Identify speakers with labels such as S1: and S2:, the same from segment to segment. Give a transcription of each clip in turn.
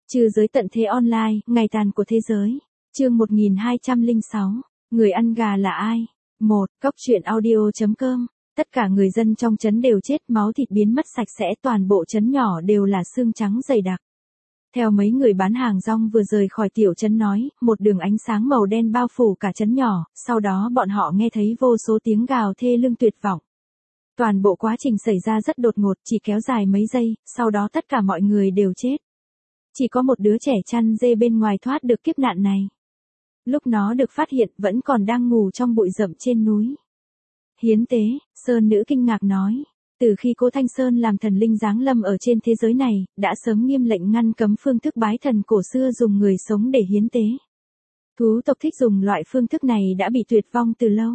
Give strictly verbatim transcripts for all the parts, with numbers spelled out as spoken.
S1: Trừ giới tận thế online, ngày tàn của thế giới. Chương một nghìn hai trăm lẻ sáu. Người ăn gà là ai? một. Cóc truyện audio chấm com. Tất cả người dân trong trấn đều chết, máu thịt biến mất sạch sẽ, toàn bộ trấn nhỏ đều là xương trắng dày đặc. Theo mấy người bán hàng rong vừa rời khỏi tiểu trấn nói, một đường ánh sáng màu đen bao phủ cả trấn nhỏ, sau đó bọn họ nghe thấy vô số tiếng gào thê lương tuyệt vọng. Toàn bộ quá trình xảy ra rất đột ngột, chỉ kéo dài mấy giây, sau đó tất cả mọi người đều chết. Chỉ có một đứa trẻ chăn dê bên ngoài thoát được kiếp nạn này. Lúc nó được phát hiện vẫn còn đang ngủ trong bụi rậm trên núi. Hiến tế, Sơn Nữ kinh ngạc nói. Từ khi Cố Thanh Sơn làm thần linh giáng lâm ở trên thế giới này, đã sớm nghiêm lệnh ngăn cấm phương thức bái thần cổ xưa dùng người sống để hiến tế. Thú tộc thích dùng loại phương thức này đã bị tuyệt vong từ lâu.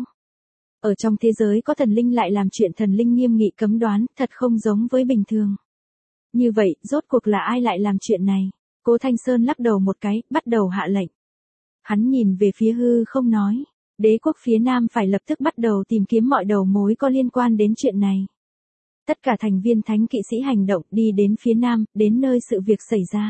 S1: Ở trong thế giới có thần linh lại làm chuyện thần linh nghiêm nghị cấm đoán, thật không giống với bình thường. Như vậy, rốt cuộc là ai lại làm chuyện này? Cố Thanh Sơn lắc đầu một cái, bắt đầu hạ lệnh. Hắn nhìn về phía hư không nói. Đế quốc phía Nam phải lập tức bắt đầu tìm kiếm mọi đầu mối có liên quan đến chuyện này. Tất cả thành viên thánh kỵ sĩ hành động đi đến phía Nam, đến nơi sự việc xảy ra.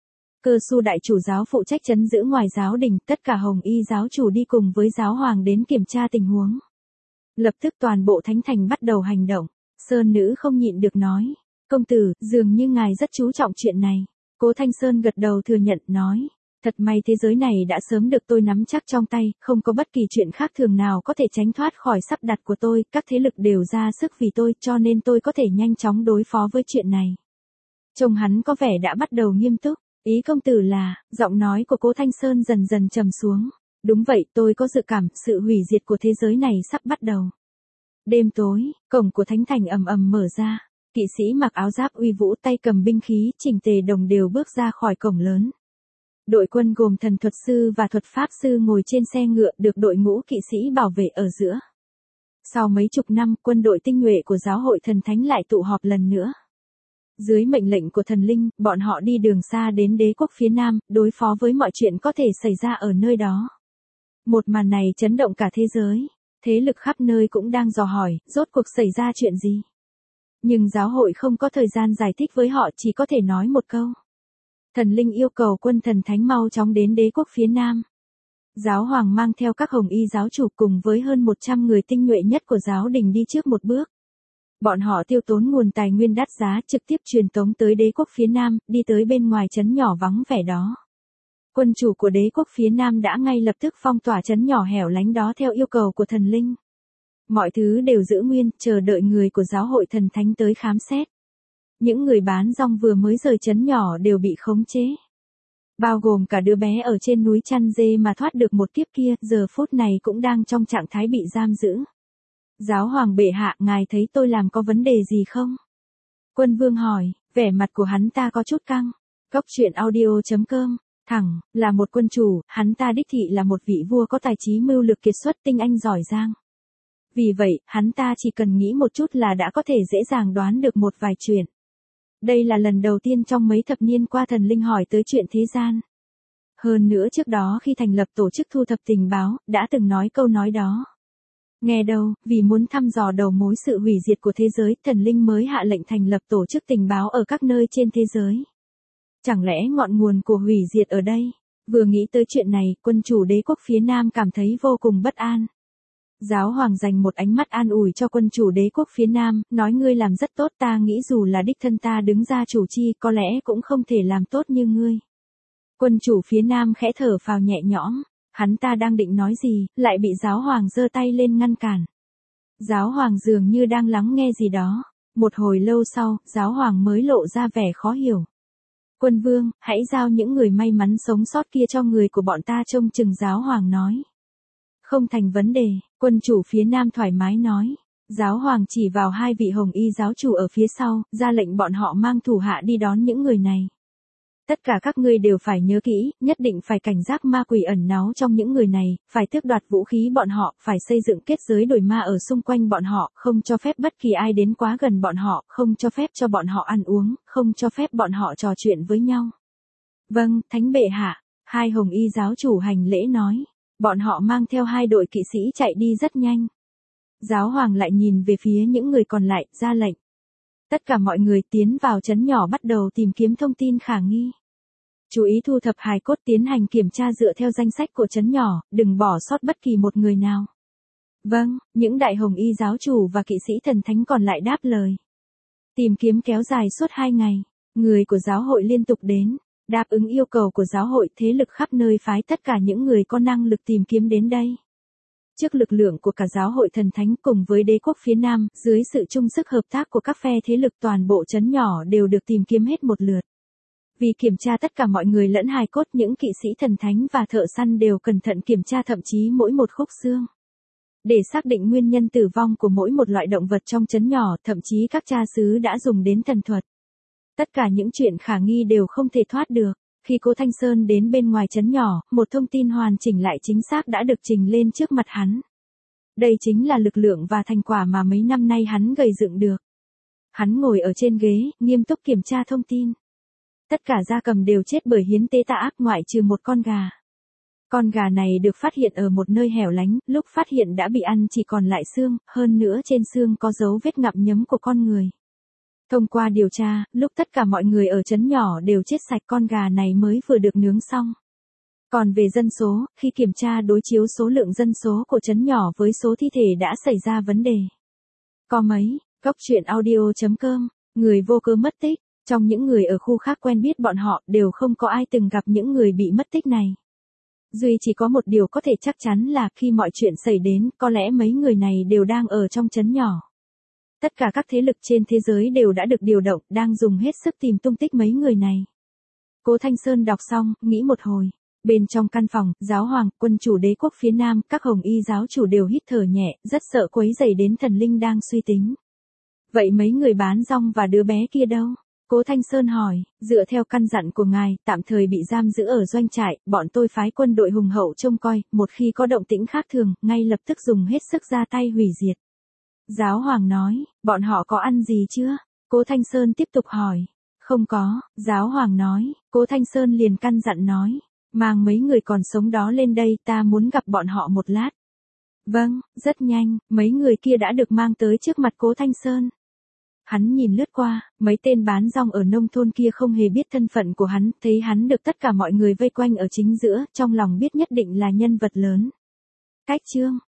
S1: Cơ Su đại chủ giáo phụ trách trấn giữ ngoài giáo đình, tất cả hồng y giáo chủ đi cùng với giáo hoàng đến kiểm tra tình huống. Lập tức toàn bộ thánh thành bắt đầu hành động. Sơn Nữ không nhịn được nói. Công tử, dường như ngài rất chú trọng chuyện này. Cố Thanh Sơn gật đầu thừa nhận, nói. Thật may thế giới này đã sớm được tôi nắm chắc trong tay, không có bất kỳ chuyện khác thường nào có thể tránh thoát khỏi sắp đặt của tôi, các thế lực đều ra sức vì tôi, cho nên tôi có thể nhanh chóng đối phó với chuyện này. Trông hắn có vẻ đã bắt đầu nghiêm túc, ý công tử là, giọng nói của Cố Thanh Sơn dần dần trầm xuống. Đúng vậy, tôi có dự cảm, sự hủy diệt của thế giới này sắp bắt đầu. Đêm tối, cổng của thánh thành ầm ầm mở ra, kỵ sĩ mặc áo giáp uy vũ tay cầm binh khí, chỉnh tề đồng đều bước ra khỏi cổng lớn. Đội quân gồm thần thuật sư và thuật pháp sư ngồi trên xe ngựa được đội ngũ kỵ sĩ bảo vệ ở giữa. Sau mấy chục năm, quân đội tinh nhuệ của giáo hội thần thánh lại tụ họp lần nữa. Dưới mệnh lệnh của thần linh, bọn họ đi đường xa đến đế quốc phía Nam, đối phó với mọi chuyện có thể xảy ra ở nơi đó. Một màn này chấn động cả thế giới. Thế lực khắp nơi cũng đang dò hỏi, rốt cuộc xảy ra chuyện gì. Nhưng giáo hội không có thời gian giải thích với họ, chỉ có thể nói một câu. Thần linh yêu cầu quân thần thánh mau chóng đến đế quốc phía Nam. Giáo hoàng mang theo các hồng y giáo chủ cùng với hơn một trăm người tinh nhuệ nhất của giáo đình đi trước một bước. Bọn họ tiêu tốn nguồn tài nguyên đắt giá trực tiếp truyền tống tới đế quốc phía Nam, đi tới bên ngoài trấn nhỏ vắng vẻ đó. Quân chủ của đế quốc phía Nam đã ngay lập tức phong tỏa trấn nhỏ hẻo lánh đó theo yêu cầu của thần linh. Mọi thứ đều giữ nguyên, chờ đợi người của giáo hội thần thánh tới khám xét. Những người bán rong vừa mới rời trấn nhỏ đều bị khống chế. Bao gồm cả đứa bé ở trên núi chăn dê mà thoát được một kiếp kia, giờ phút này cũng đang trong trạng thái bị giam giữ. Giáo hoàng bệ hạ, ngài thấy tôi làm có vấn đề gì không? Quân vương hỏi, vẻ mặt của hắn ta có chút căng. Cóc truyện audio chấm com. Thẳng, là một quân chủ, hắn ta đích thị là một vị vua có tài trí mưu lược kiệt xuất tinh anh giỏi giang. Vì vậy, hắn ta chỉ cần nghĩ một chút là đã có thể dễ dàng đoán được một vài chuyện. Đây là lần đầu tiên trong mấy thập niên qua thần linh hỏi tới chuyện thế gian. Hơn nữa trước đó khi thành lập tổ chức thu thập tình báo, đã từng nói câu nói đó. Nghe đâu, vì muốn thăm dò đầu mối sự hủy diệt của thế giới, thần linh mới hạ lệnh thành lập tổ chức tình báo ở các nơi trên thế giới. Chẳng lẽ ngọn nguồn của hủy diệt ở đây? Vừa nghĩ tới chuyện này, quân chủ đế quốc phía Nam cảm thấy vô cùng bất an. Giáo hoàng dành một ánh mắt an ủi cho quân chủ đế quốc phía Nam, nói ngươi làm rất tốt, ta nghĩ dù là đích thân ta đứng ra chủ chi, có lẽ cũng không thể làm tốt như ngươi. Quân chủ phía Nam khẽ thở phào nhẹ nhõm, hắn ta đang định nói gì, lại bị giáo hoàng giơ tay lên ngăn cản. Giáo hoàng dường như đang lắng nghe gì đó. Một hồi lâu sau, giáo hoàng mới lộ ra vẻ khó hiểu. Quân vương, hãy giao những người may mắn sống sót kia cho người của bọn ta trông chừng, giáo hoàng nói. Không thành vấn đề, quân chủ phía Nam thoải mái nói. Giáo hoàng chỉ vào hai vị hồng y giáo chủ ở phía sau, ra lệnh bọn họ mang thủ hạ đi đón những người này. Tất cả các ngươi đều phải nhớ kỹ, nhất định phải cảnh giác ma quỷ ẩn náu trong những người này, phải tước đoạt vũ khí bọn họ, phải xây dựng kết giới đồi ma ở xung quanh bọn họ, không cho phép bất kỳ ai đến quá gần bọn họ, không cho phép cho bọn họ ăn uống, không cho phép bọn họ trò chuyện với nhau. Vâng, thánh bệ hạ, hai hồng y giáo chủ hành lễ nói. Bọn họ mang theo hai đội kỵ sĩ chạy đi rất nhanh. Giáo hoàng lại nhìn về phía những người còn lại, ra lệnh. Tất cả mọi người tiến vào trấn nhỏ bắt đầu tìm kiếm thông tin khả nghi. chú ý thu thập hài cốt tiến hành kiểm tra dựa theo danh sách của trấn nhỏ, đừng bỏ sót bất kỳ một người nào. Vâng, những đại hồng y giáo chủ và kỵ sĩ thần thánh còn lại đáp lời. Tìm kiếm kéo dài suốt hai ngày, người của giáo hội liên tục đến, đáp ứng yêu cầu của giáo hội, thế lực khắp nơi phái tất cả những người có năng lực tìm kiếm đến đây. Trước lực lượng của cả giáo hội thần thánh cùng với đế quốc phía Nam, dưới sự chung sức hợp tác của các phe thế lực, toàn bộ trấn nhỏ đều được tìm kiếm hết một lượt. Vì kiểm tra tất cả mọi người lẫn hài cốt, những kỵ sĩ thần thánh và thợ săn đều cẩn thận kiểm tra thậm chí mỗi một khúc xương. Để xác định nguyên nhân tử vong của mỗi một loại động vật trong trấn nhỏ, thậm chí các cha xứ đã dùng đến thần thuật. Tất cả những chuyện khả nghi đều không thể thoát được. Khi Cố Thanh Sơn đến bên ngoài trấn nhỏ, một thông tin hoàn chỉnh lại chính xác đã được trình lên trước mặt hắn. Đây chính là lực lượng và thành quả mà mấy năm nay hắn gầy dựng được. Hắn ngồi ở trên ghế, nghiêm túc kiểm tra thông tin. Tất cả gia cầm đều chết bởi hiến tế tà ác ngoại trừ một con gà. Con gà này được phát hiện ở một nơi hẻo lánh, lúc phát hiện đã bị ăn chỉ còn lại xương, hơn nữa trên xương có dấu vết ngậm nhấm của con người. Thông qua điều tra, lúc tất cả mọi người ở trấn nhỏ đều chết sạch, con gà này mới vừa được nướng xong. Còn về dân số, khi kiểm tra đối chiếu số lượng dân số của trấn nhỏ với số thi thể đã xảy ra vấn đề. Có mấy, Góc truyện audio chấm com, người vô cớ mất tích, trong những người ở khu khác quen biết bọn họ đều không có ai từng gặp những người bị mất tích này. Duy chỉ có một điều có thể chắc chắn là khi mọi chuyện xảy đến, có lẽ mấy người này đều đang ở trong trấn nhỏ. Tất cả các thế lực trên thế giới đều đã được điều động, đang dùng hết sức tìm tung tích mấy người này. Cố Thanh Sơn đọc xong, nghĩ một hồi. Bên trong căn phòng, giáo hoàng, quân chủ đế quốc phía Nam, các hồng y giáo chủ đều hít thở nhẹ, rất sợ quấy rầy đến thần linh đang suy tính. Vậy mấy người bán rong và đứa bé kia đâu? Cố Thanh Sơn hỏi, dựa theo căn dặn của ngài, tạm thời bị giam giữ ở doanh trại, bọn tôi phái quân đội hùng hậu trông coi, một khi có động tĩnh khác thường, ngay lập tức dùng hết sức ra tay hủy diệt. Giáo hoàng nói, bọn họ có ăn gì chưa? Cố Thanh Sơn tiếp tục hỏi. Không có, giáo hoàng nói, Cố Thanh Sơn liền căn dặn nói, mang mấy người còn sống đó lên đây, ta muốn gặp bọn họ một lát. Vâng, rất nhanh, mấy người kia đã được mang tới trước mặt Cố Thanh Sơn. Hắn nhìn lướt qua, mấy tên bán rong ở nông thôn kia không hề biết thân phận của hắn, thấy hắn được tất cả mọi người vây quanh ở chính giữa, trong lòng biết nhất định là nhân vật lớn. Cách chương